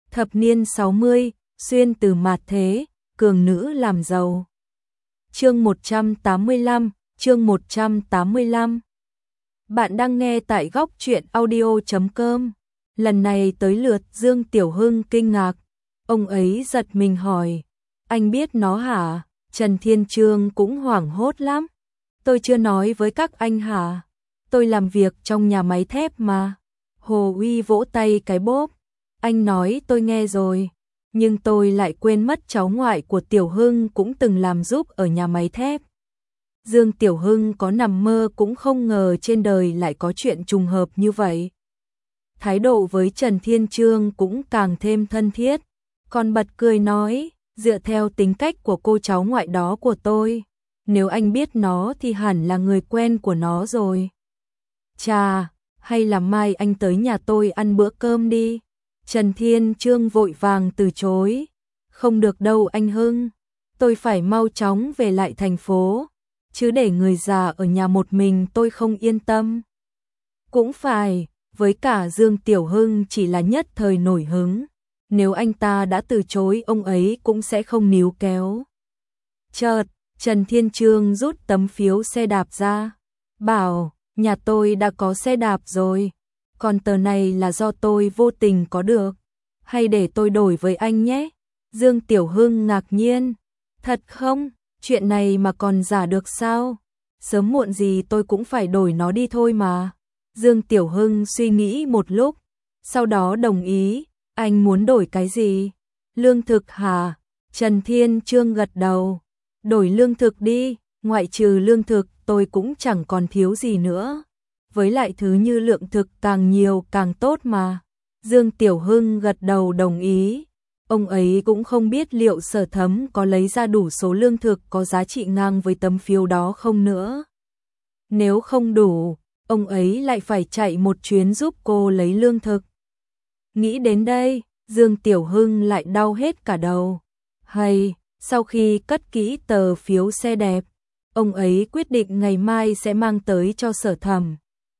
Thập niên 60, xuyên từ mạt thế, cường nữ làm giàu. Chương 185, chương 185. Bạn đang nghe tại góc truyện audio.com. Lần này tới lượt Dương Tiểu Hưng kinh ngạc. Ông ấy giật mình hỏi, anh biết nó hả? Trần Thiên Trương cũng hoảng hốt lắm. Tôi chưa nói với các anh hả? Tôi làm việc trong nhà máy thép mà. Hồ Uy vỗ tay cái bốp. Anh nói tôi nghe rồi, nhưng tôi lại quên mất cháu ngoại của Tiểu Hưng cũng từng làm giúp ở nhà máy thép. Dương Tiểu Hưng có nằm mơ cũng không ngờ trên đời lại có chuyện trùng hợp như vậy. Thái độ với Trần Thiên Trương cũng càng thêm thân thiết, còn bật cười nói, dựa theo tính cách của cô cháu ngoại đó của tôi, nếu anh biết nó thì hẳn là người quen của nó rồi. Chà, hay là mai anh tới nhà tôi ăn bữa cơm đi. Trần Thiên Trương vội vàng từ chối. Không được đâu anh Hưng, tôi phải mau chóng về lại thành phố, chứ để người già ở nhà một mình tôi không yên tâm. Cũng phải, với cả Dương Tiểu Hưng chỉ là nhất thời nổi hứng, nếu anh ta đã từ chối ông ấy cũng sẽ không níu kéo. Chợt, Trần Thiên Trương rút tấm phiếu xe đạp ra, bảo, nhà tôi đã có xe đạp rồi. Còn tờ này là do tôi vô tình có được, hay để tôi đổi với anh nhé? Dương Tiểu Hưng ngạc nhiên, thật không? Chuyện này mà còn giả được sao? Sớm muộn gì tôi cũng phải đổi nó đi thôi mà. Dương Tiểu Hưng suy nghĩ một lúc, sau đó đồng ý, anh muốn đổi cái gì? Lương thực hả? Trần Thiên Trương gật đầu, đổi lương thực đi, ngoại trừ lương thực tôi cũng chẳng còn thiếu gì nữa. Với lại thứ như lượng thực càng nhiều càng tốt mà. Dương Tiểu Hưng gật đầu đồng ý. Ông ấy cũng không biết liệu Sở Thấm có lấy ra đủ số lương thực có giá trị ngang với tấm phiếu đó không nữa. Nếu không đủ, ông ấy lại phải chạy một chuyến giúp cô lấy lương thực. Nghĩ đến đây, Dương Tiểu Hưng lại đau hết cả đầu. Hay, sau khi cất kỹ tờ phiếu xe đẹp, ông ấy quyết định ngày mai sẽ mang tới cho Sở Thẩm.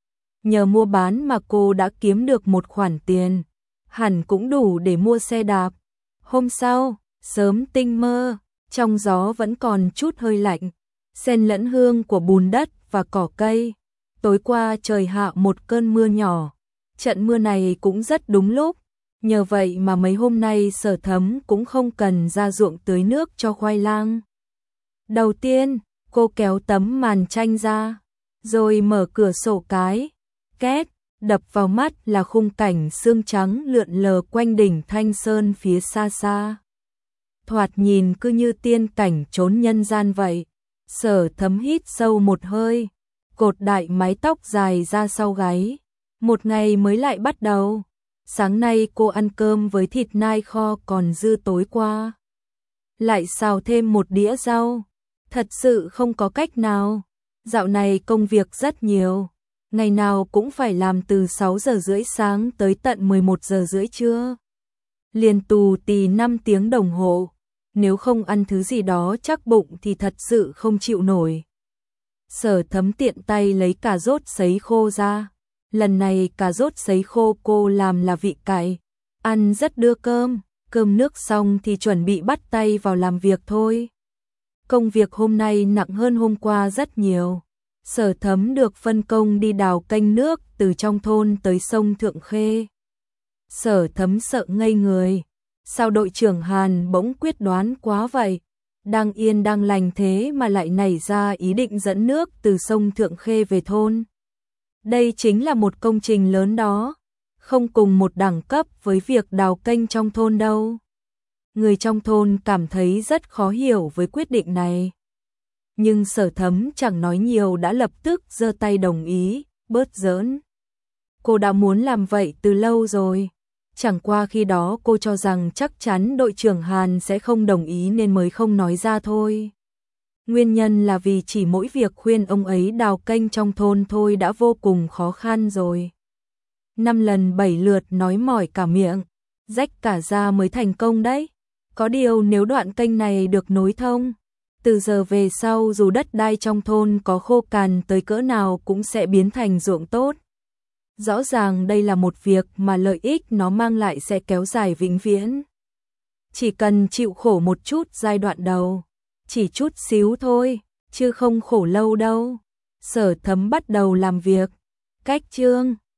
Nhờ mua bán mà cô đã kiếm được một khoản tiền, hẳn cũng đủ để mua xe đạp. Hôm sau, sớm tinh mơ, trong gió vẫn còn chút hơi lạnh, xen lẫn hương của bùn đất và cỏ cây. Tối qua trời hạ một cơn mưa nhỏ, trận mưa này cũng rất đúng lúc, nhờ vậy mà mấy hôm nay Sở Thấm cũng không cần ra ruộng tưới nước cho khoai lang. Đầu tiên, cô kéo tấm màn tranh ra, rồi mở cửa sổ cái. Két, đập vào mắt là khung cảnh sương trắng lượn lờ quanh đỉnh Thanh Sơn phía xa xa. Thoạt nhìn cứ như tiên cảnh trốn nhân gian vậy. Sở Thấm hít sâu một hơi, cột đại mái tóc dài ra sau gáy. Một ngày mới lại bắt đầu. Sáng nay cô ăn cơm với thịt nai kho còn dư tối qua. Lại xào thêm một đĩa rau. Thật sự không có cách nào. Dạo này công việc rất nhiều. Ngày nào cũng phải làm từ 6 giờ rưỡi sáng tới tận 11 giờ rưỡi trưa. Liền tù tì 5 tiếng đồng hồ. Nếu không ăn thứ gì đó chắc bụng thì thật sự không chịu nổi. Sở Thấm tiện tay lấy cà rốt sấy khô ra. Lần này cà rốt sấy khô cô làm là vị cải. Ăn rất đưa cơm. Cơm nước xong thì chuẩn bị bắt tay vào làm việc thôi. Công việc hôm nay nặng hơn hôm qua rất nhiều. Sở Thấm được phân công đi đào kênh nước từ trong thôn tới sông Thượng Khê. Sở Thấm sợ ngây người. Sao đội trưởng Hàn bỗng quyết đoán quá vậy? Đang yên đang lành thế mà lại nảy ra ý định dẫn nước từ sông Thượng Khê về thôn. Đây chính là một công trình lớn đó, không cùng một đẳng cấp với việc đào kênh trong thôn đâu. Người trong thôn cảm thấy rất khó hiểu với quyết định này. Nhưng Sở Thấm chẳng nói nhiều đã lập tức giơ tay đồng ý, bớt giỡn. Cô đã muốn làm vậy từ lâu rồi. Chẳng qua khi đó cô cho rằng chắc chắn đội trưởng Hàn sẽ không đồng ý nên mới không nói ra thôi. Nguyên nhân là vì chỉ mỗi việc khuyên ông ấy đào kênh trong thôn thôi đã vô cùng khó khăn rồi. 5 lần 7 lượt nói mỏi cả miệng, rách cả da mới thành công đấy. Có điều nếu đoạn kênh này được nối thông, từ giờ về sau dù đất đai trong thôn có khô cằn tới cỡ nào cũng sẽ biến thành ruộng tốt. Rõ ràng đây là một việc mà lợi ích nó mang lại sẽ kéo dài vĩnh viễn. Chỉ cần chịu khổ một chút giai đoạn đầu, chỉ chút xíu thôi, chứ không khổ lâu đâu. Sở Thấm bắt đầu làm việc. Cách chương